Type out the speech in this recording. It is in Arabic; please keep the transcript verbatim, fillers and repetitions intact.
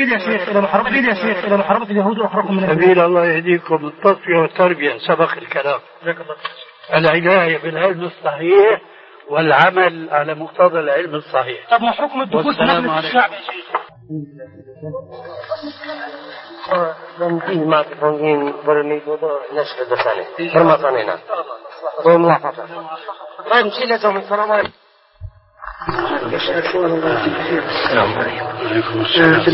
يا شيخ إلى محاربة يا شيخ إلى محاربة اليهود وأخرجهم من سبيل الله يهديكم. التصفية والتربية سبق الكلام. العناية بالعلم الصحيح والعمل على مقتضى العلم الصحيح. طب ما حكم الدخول في مجلس الشعب يا شيخ؟ فيه ما تكونين برمي بدو نشر بسنة برمصانينا بملاحظة. طيب نشيل لكم السلام عليكم. السلام عليكم.